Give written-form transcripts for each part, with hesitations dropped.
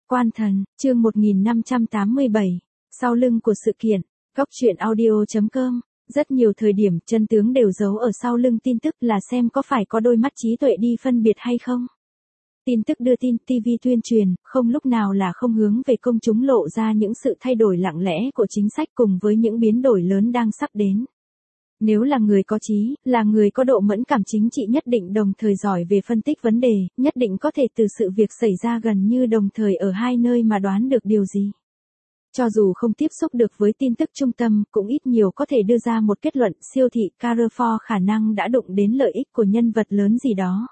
Quan thần, chương 1587. Sau lưng của sự kiện. Góc truyện audio.com. Rất nhiều thời điểm chân tướng đều giấu ở sau lưng tin tức, là xem có phải có đôi mắt trí tuệ đi phân biệt hay không. Tin tức đưa tin, TV tuyên truyền, không lúc nào là không hướng về công chúng lộ ra những sự thay đổi lặng lẽ của chính sách cùng với những biến đổi lớn đang sắp đến. Nếu là người có trí, là người có độ mẫn cảm chính trị nhất định đồng thời giỏi về phân tích vấn đề, nhất định có thể từ sự việc xảy ra gần như đồng thời ở hai nơi mà đoán được điều gì. Cho dù không tiếp xúc được với tin tức trung tâm, cũng ít nhiều có thể đưa ra một kết luận, siêu thị Carrefour khả năng đã đụng đến lợi ích của nhân vật lớn gì đó.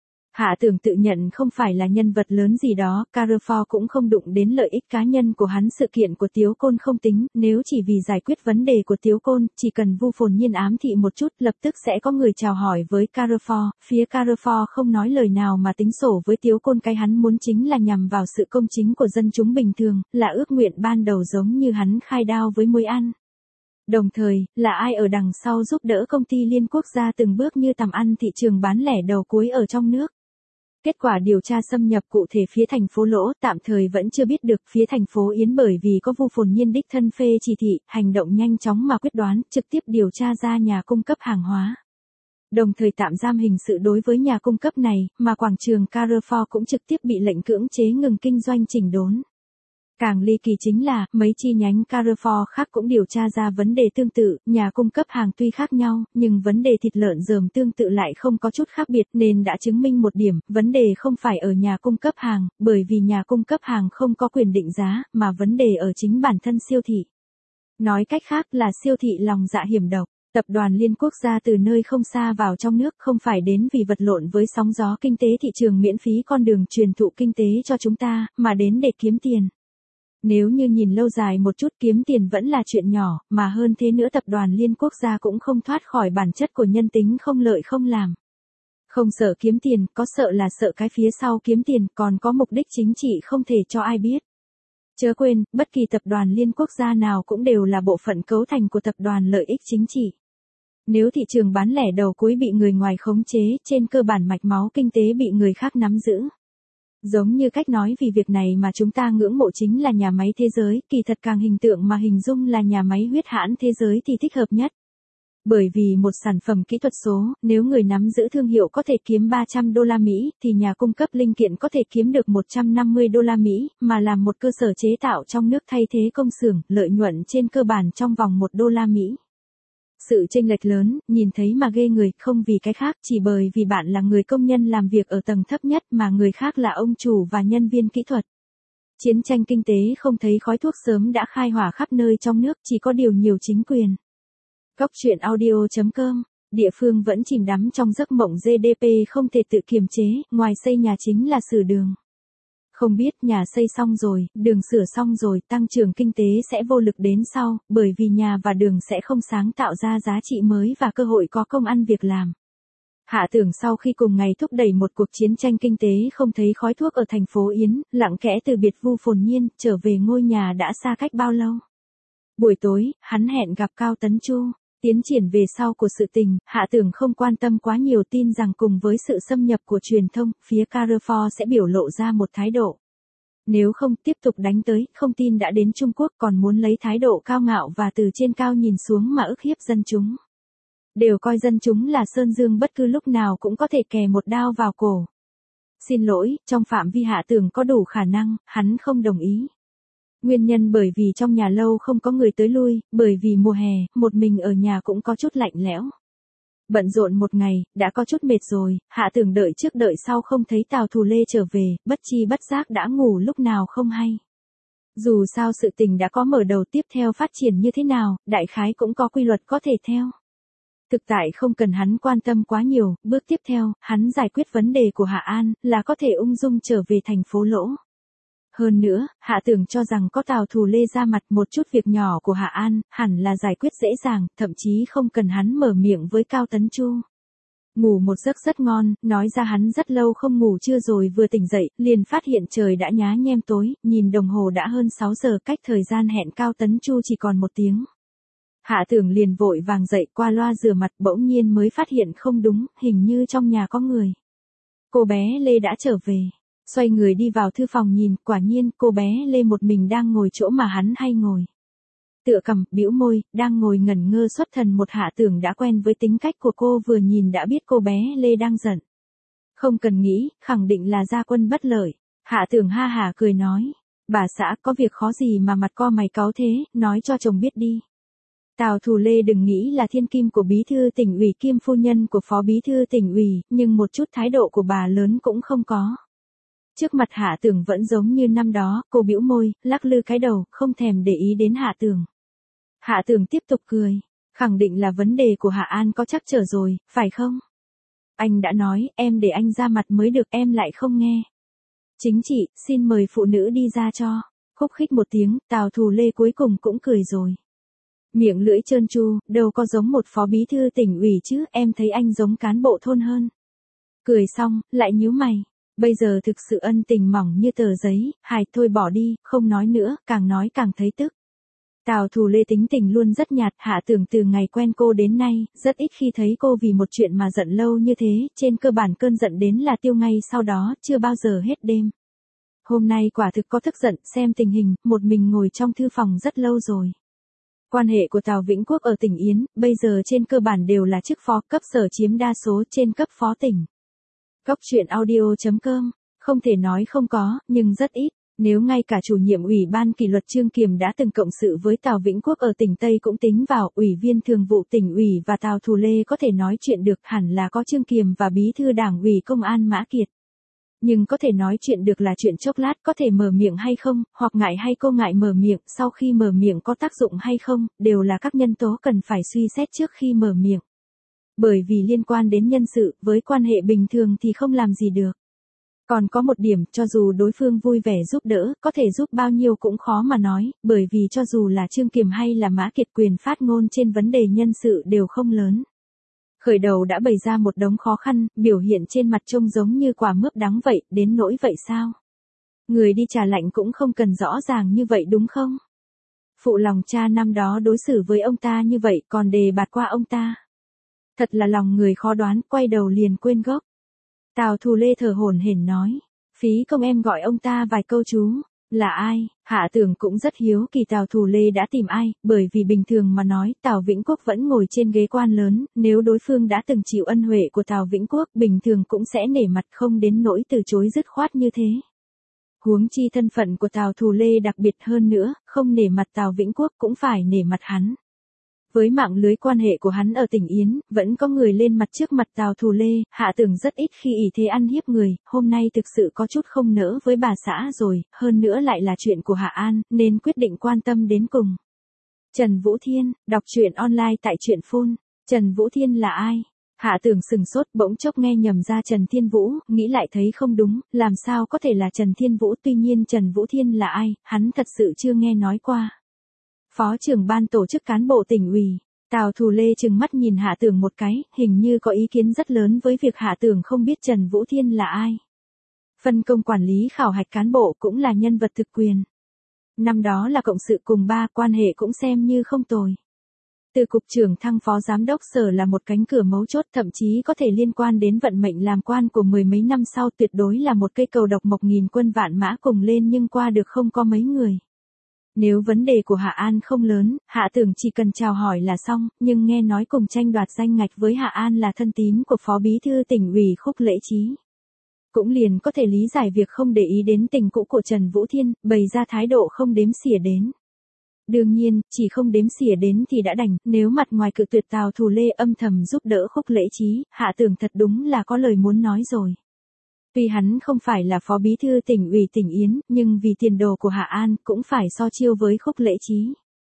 Hạ Tưởng tự nhận không phải là nhân vật lớn gì đó, Carrefour cũng không đụng đến lợi ích cá nhân của hắn. Sự kiện của Tiếu Côn không tính, nếu chỉ vì giải quyết vấn đề của Tiếu Côn, chỉ cần Vu Phồn Nhiên ám thị một chút, lập tức sẽ có người chào hỏi với Carrefour. Phía Carrefour không nói lời nào mà tính sổ với Tiếu Côn, cái hắn muốn chính là nhằm vào sự công chính của dân chúng bình thường, là ước nguyện ban đầu giống như hắn khai đao với muối ăn. Đồng thời, là ai ở đằng sau giúp đỡ công ty liên quốc gia từng bước như tầm ăn thị trường bán lẻ đầu cuối ở trong nước. Kết quả điều tra xâm nhập cụ thể phía thành phố Lỗ tạm thời vẫn chưa biết được. Phía thành phố Yến bởi vì có Vu Phồn Nhiên đích thân phê chỉ thị, hành động nhanh chóng mà quyết đoán, trực tiếp điều tra ra nhà cung cấp hàng hóa. Đồng thời tạm giam hình sự đối với nhà cung cấp này, mà quảng trường Carrefour cũng trực tiếp bị lệnh cưỡng chế ngừng kinh doanh chỉnh đốn. Càng ly kỳ chính là, mấy chi nhánh Carrefour khác cũng điều tra ra vấn đề tương tự, nhà cung cấp hàng tuy khác nhau, nhưng vấn đề thịt lợn rườm tương tự lại không có chút khác biệt, nên đã chứng minh một điểm, vấn đề không phải ở nhà cung cấp hàng, bởi vì nhà cung cấp hàng không có quyền định giá, mà vấn đề ở chính bản thân siêu thị. Nói cách khác là siêu thị lòng dạ hiểm độc. Tập đoàn Liên Quốc gia từ nơi không xa vào trong nước, không phải đến vì vật lộn với sóng gió kinh tế thị trường miễn phí con đường truyền thụ kinh tế cho chúng ta, mà đến để kiếm tiền. Nếu như nhìn lâu dài một chút, kiếm tiền vẫn là chuyện nhỏ, mà hơn thế nữa tập đoàn Liên Quốc gia cũng không thoát khỏi bản chất của nhân tính không lợi không làm. Không sợ kiếm tiền, có sợ là sợ cái phía sau kiếm tiền, còn có mục đích chính trị không thể cho ai biết. Chớ quên, bất kỳ tập đoàn Liên Quốc gia nào cũng đều là bộ phận cấu thành của tập đoàn lợi ích chính trị. Nếu thị trường bán lẻ đầu cuối bị người ngoài khống chế, trên cơ bản mạch máu kinh tế bị người khác nắm giữ. Giống như cách nói vì việc này mà chúng ta ngưỡng mộ chính là nhà máy thế giới, kỳ thật càng hình tượng mà hình dung là nhà máy huyết hãn thế giới thì thích hợp nhất. Bởi vì một sản phẩm kỹ thuật số, nếu người nắm giữ thương hiệu có thể kiếm 300 đô la Mỹ, thì nhà cung cấp linh kiện có thể kiếm được 150 đô la Mỹ, mà làm một cơ sở chế tạo trong nước thay thế công xưởng, lợi nhuận trên cơ bản trong vòng 1 đô la Mỹ. Sự chênh lệch lớn, nhìn thấy mà ghê người, không vì cái khác, chỉ bởi vì bạn là người công nhân làm việc ở tầng thấp nhất mà người khác là ông chủ và nhân viên kỹ thuật. Chiến tranh kinh tế không thấy khói thuốc sớm đã khai hỏa khắp nơi trong nước, chỉ có điều nhiều chính quyền. Góc truyện audio.com. Địa phương vẫn chìm đắm trong giấc mộng GDP không thể tự kiềm chế, ngoài xây nhà chính là sửa đường. Không biết nhà xây xong rồi, đường sửa xong rồi, tăng trưởng kinh tế sẽ vô lực đến sau, bởi vì nhà và đường sẽ không sáng tạo ra giá trị mới và cơ hội có công ăn việc làm. Hạ Tưởng sau khi cùng ngày thúc đẩy một cuộc chiến tranh kinh tế không thấy khói thuốc ở thành phố Yến, lặng kẽ từ biệt Vu Phồn Nhiên, trở về ngôi nhà đã xa cách bao lâu. Buổi tối, hắn hẹn gặp Cao Tấn Chu. Tiến triển về sau của sự tình, Hạ Tưởng không quan tâm quá nhiều, tin rằng cùng với sự xâm nhập của truyền thông, phía Carrefour sẽ biểu lộ ra một thái độ. Nếu không tiếp tục đánh tới, không tin đã đến Trung Quốc còn muốn lấy thái độ cao ngạo và từ trên cao nhìn xuống mà ức hiếp dân chúng. Đều coi dân chúng là sơn dương, bất cứ lúc nào cũng có thể kè một đao vào cổ. Xin lỗi, trong phạm vi Hạ Tưởng có đủ khả năng, hắn không đồng ý. Nguyên nhân bởi vì trong nhà lâu không có người tới lui, bởi vì mùa hè, một mình ở nhà cũng có chút lạnh lẽo. Bận rộn một ngày, đã có chút mệt rồi, Hạ Tưởng đợi trước đợi sau không thấy Tào Thù Lê trở về, bất chi bất giác đã ngủ lúc nào không hay. Dù sao sự tình đã có mở đầu, tiếp theo phát triển như thế nào, đại khái cũng có quy luật có thể theo. Thực tại không cần hắn quan tâm quá nhiều, bước tiếp theo, hắn giải quyết vấn đề của Hạ An, là có thể ung dung trở về thành phố Lỗ. Hơn nữa, Hạ Tưởng cho rằng có Tào Thù Lê ra mặt, một chút việc nhỏ của Hạ An, hẳn là giải quyết dễ dàng, thậm chí không cần hắn mở miệng với Cao Tấn Chu. Ngủ một giấc rất ngon, nói ra hắn rất lâu không ngủ trưa rồi vừa tỉnh dậy, liền phát hiện trời đã nhá nhem tối, nhìn đồng hồ đã hơn 6 giờ, cách thời gian hẹn Cao Tấn Chu chỉ còn 1 tiếng. Hạ Tưởng liền vội vàng dậy, qua loa rửa mặt, bỗng nhiên mới phát hiện không đúng, hình như trong nhà có người. Cô bé Lê đã trở về. Xoay người đi vào thư phòng nhìn, quả nhiên cô bé Lê một mình đang ngồi chỗ mà hắn hay ngồi. Tựa cằm, bĩu môi, đang ngồi ngẩn ngơ xuất thần. Một Hạ Tưởng đã quen với tính cách của cô, vừa nhìn đã biết cô bé Lê đang giận. Không cần nghĩ, khẳng định là gia quân bất lợi. Hạ Tưởng ha hả cười nói, bà xã có việc khó gì mà mặt co mày cáu thế, nói cho chồng biết đi. Tào Thù Lê đừng nghĩ là thiên kim của bí thư tỉnh ủy kiêm phu nhân của phó bí thư tỉnh ủy, nhưng một chút thái độ của bà lớn cũng không có. Trước mặt Hạ Tưởng vẫn giống như năm đó, cô bĩu môi, lắc lư cái đầu, không thèm để ý đến Hạ Tưởng. Hạ Tưởng tiếp tục cười, khẳng định là vấn đề của Hạ An có trắc trở rồi, phải không? Anh đã nói, em để anh ra mặt mới được, em lại không nghe. Chính chị, xin mời phụ nữ đi ra cho. Khúc khích một tiếng, Tào Thù Lê cuối cùng cũng cười rồi. Miệng lưỡi trơn tru, đâu có giống một phó bí thư tỉnh ủy chứ, em thấy anh giống cán bộ thôn hơn. Cười xong, lại nhíu mày. Bây giờ thực sự ân tình mỏng như tờ giấy, hài thôi bỏ đi, không nói nữa, càng nói càng thấy tức. Tào Thù Lê tính tình luôn rất nhạt, Hạ Tưởng từ ngày quen cô đến nay, rất ít khi thấy cô vì một chuyện mà giận lâu như thế, trên cơ bản cơn giận đến là tiêu ngay sau đó, chưa bao giờ hết đêm. Hôm nay quả thực có tức giận, xem tình hình, một mình ngồi trong thư phòng rất lâu rồi. Quan hệ của Tào Vĩnh Quốc ở tỉnh Yến, bây giờ trên cơ bản đều là chức phó, cấp sở chiếm đa số trên cấp phó tỉnh. Góc truyện audio.com, không thể nói không có, nhưng rất ít. Nếu ngay cả chủ nhiệm ủy ban kỷ luật Trương Kiềm đã từng cộng sự với Tào Vĩnh Quốc ở tỉnh Tây cũng tính vào, ủy viên thường vụ tỉnh ủy và Tào Thù Lê có thể nói chuyện được, hẳn là có Trương Kiềm và bí thư đảng ủy công an Mã Kiệt. Nhưng có thể nói chuyện được là chuyện chốc lát, có thể mở miệng hay không, hoặc ngại hay cô ngại mở miệng, sau khi mở miệng có tác dụng hay không, đều là các nhân tố cần phải suy xét trước khi mở miệng. Bởi vì liên quan đến nhân sự, với quan hệ bình thường thì không làm gì được. Còn có một điểm, cho dù đối phương vui vẻ giúp đỡ, có thể giúp bao nhiêu cũng khó mà nói, bởi vì cho dù là Trương Kiềm hay là Mã Kiệt quyền phát ngôn trên vấn đề nhân sự đều không lớn. Khởi đầu đã bày ra một đống khó khăn, biểu hiện trên mặt trông giống như quả mướp đắng vậy, đến nỗi vậy sao? Người đi trà lạnh cũng không cần rõ ràng như vậy đúng không? Phụ lòng cha năm đó đối xử với ông ta như vậy còn đề bạt qua ông ta. Thật là lòng người khó đoán, quay đầu liền quên gốc. Tào Thù Lê thở hổn hển nói, phí công em gọi ông ta vài câu chú, là ai? Hạ Tưởng cũng rất hiếu kỳ Tào Thù Lê đã tìm ai, bởi vì bình thường mà nói, Tào Vĩnh Quốc vẫn ngồi trên ghế quan lớn, nếu đối phương đã từng chịu ân huệ của Tào Vĩnh Quốc, bình thường cũng sẽ nể mặt, không đến nỗi từ chối dứt khoát như thế. Huống chi thân phận của Tào Thù Lê đặc biệt hơn nữa, không nể mặt Tào Vĩnh Quốc cũng phải nể mặt hắn. Với mạng lưới quan hệ của hắn ở tỉnh Yến, vẫn có người lên mặt trước mặt Tào Thù Lê, Hạ Tưởng rất ít khi ỷ thế ăn hiếp người, hôm nay thực sự có chút không nỡ với bà xã rồi, hơn nữa lại là chuyện của Hạ An, nên quyết định quan tâm đến cùng. Trần Vũ Thiên, đọc truyện online tại truyện phun. Trần Vũ Thiên là ai? Hạ Tưởng sừng sốt, bỗng chốc nghe nhầm ra Trần Thiên Vũ, nghĩ lại thấy không đúng, làm sao có thể là Trần Thiên Vũ, tuy nhiên Trần Vũ Thiên là ai, hắn thật sự chưa nghe nói qua. Phó trưởng ban tổ chức cán bộ tỉnh ủy. Tào Thù Lê trừng mắt nhìn Hạ Tưởng một cái, hình như có ý kiến rất lớn với việc Hạ Tưởng không biết Trần Vũ Thiên là ai. Phân công quản lý khảo hạch cán bộ cũng là nhân vật thực quyền. Năm đó là cộng sự cùng ba, quan hệ cũng xem như không tồi. Từ cục trưởng thăng phó giám đốc sở là một cánh cửa mấu chốt, thậm chí có thể liên quan đến vận mệnh làm quan của mười mấy năm sau, tuyệt đối là một cây cầu độc mộc nghìn quân vạn mã cùng lên nhưng qua được không có mấy người. Nếu vấn đề của Hạ An không lớn, Hạ Tưởng chỉ cần chào hỏi là xong, nhưng nghe nói cùng tranh đoạt danh ngạch với Hạ An là thân tín của phó bí thư tỉnh ủy Khúc Lễ Chí. Cũng liền có thể lý giải việc không để ý đến tình cũ của Trần Vũ Thiên, bày ra thái độ không đếm xỉa đến. Đương nhiên, chỉ không đếm xỉa đến thì đã đành, nếu mặt ngoài cự tuyệt Tào Thù Lê âm thầm giúp đỡ Khúc Lễ Chí, Hạ Tưởng thật đúng là có lời muốn nói rồi. Tuy hắn không phải là phó bí thư tỉnh ủy tỉnh Yến, nhưng vì tiền đồ của Hạ An cũng phải so chiêu với Khúc Lễ Chí.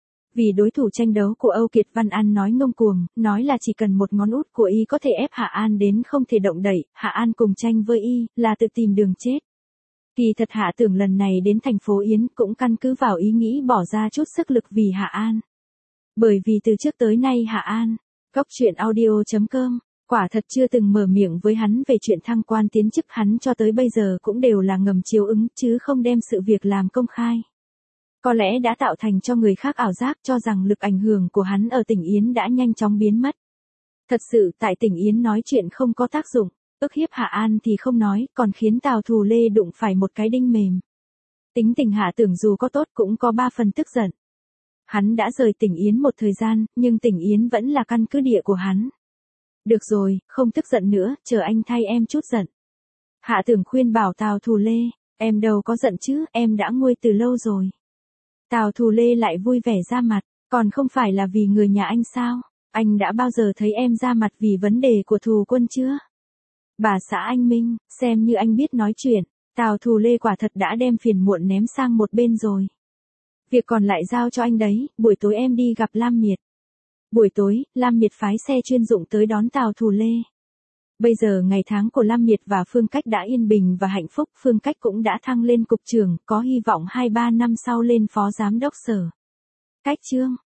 Vì đối thủ tranh đấu của Âu Kiệt Văn An nói ngông cuồng, nói là chỉ cần một ngón út của y có thể ép Hạ An đến không thể động đậy, Hạ An cùng tranh với y, là tự tìm đường chết. Kỳ thật Hạ Tưởng lần này đến thành phố Yến cũng căn cứ vào ý nghĩ bỏ ra chút sức lực vì Hạ An. Bởi vì từ trước tới nay Hạ An, góc truyện audio.com, quả thật chưa từng mở miệng với hắn về chuyện thăng quan tiến chức, hắn cho tới bây giờ cũng đều là ngầm chiếu ứng chứ không đem sự việc làm công khai. Có lẽ đã tạo thành cho người khác ảo giác cho rằng lực ảnh hưởng của hắn ở tỉnh Yến đã nhanh chóng biến mất. Thật sự tại tỉnh Yến nói chuyện không có tác dụng. Ức hiếp Hạ An thì không nói, còn khiến Tào Thù Lê đụng phải một cái đinh mềm. Tính tình Hạ Tưởng dù có tốt cũng có 3 phần tức giận. Hắn đã rời tỉnh Yến một thời gian, nhưng tỉnh Yến vẫn là căn cứ địa của hắn. Được rồi, không tức giận nữa, chờ anh thay em chút giận. Hạ Tưởng khuyên bảo Tào Thù Lê, em đâu có giận chứ, em đã nguôi từ lâu rồi. Tào Thù Lê lại vui vẻ ra mặt, còn không phải là vì người nhà anh sao? Anh đã bao giờ thấy em ra mặt vì vấn đề của Thù Quân chưa? Bà xã anh Minh, xem như anh biết nói chuyện, Tào Thù Lê quả thật đã đem phiền muộn ném sang một bên rồi. Việc còn lại giao cho anh đấy, buổi tối em đi gặp Lam Miệt. Buổi tối, Lam Miệt phái xe chuyên dụng tới đón Tào Thù Lê. Bây giờ ngày tháng của Lam Miệt và Phương Cách đã yên bình và hạnh phúc, Phương Cách cũng đã thăng lên cục trưởng, có hy vọng 2-3 năm sau lên phó giám đốc sở. Cách chương